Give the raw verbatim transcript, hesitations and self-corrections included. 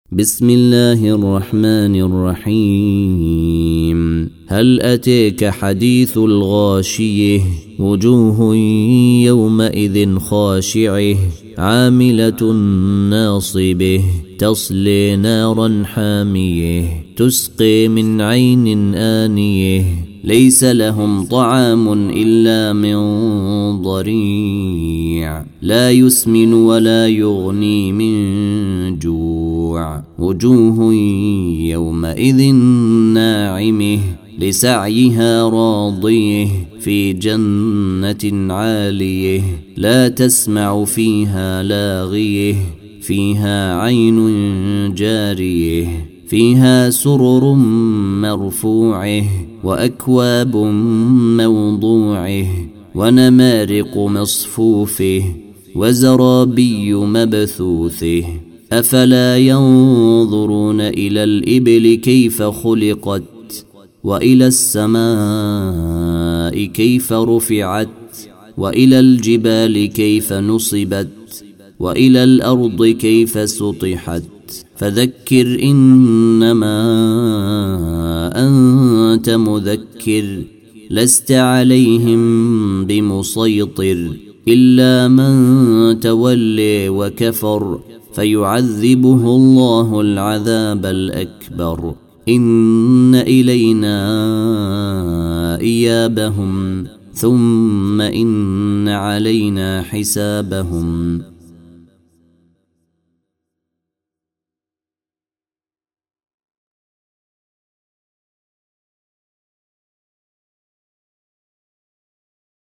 بسم الله الرحمن الرحيم. هل أتيك حديث الغاشية؟ وجوه يومئذ خاشعة عاملة ناصبة تصلي نارا حامية تسقي من عين آنية ليس لهم طعام إلا من ضريع لا يسمن ولا يغني من جوع. وجوه يومئذ ناعمة لسعيها راضية في جنة عالية لا تسمع فيها لاغية فيها عين جارية فيها سرر مرفوعة وأكواب موضوعة ونمارق مصفوفة وزرابي مبثوثة. أفلا ينظرون إلى الإبل كيف خلقت وإلى السماء كيف رفعت وإلى الجبال كيف نصبت وإلى الأرض كيف سطحت. فذكر إنما أنت مذكر لست عليهم بمسيطر إلا من تولي وكفر فيعذبه الله العذاب الأكبر. إن إلينا إيابهم ثم إن علينا حسابهم.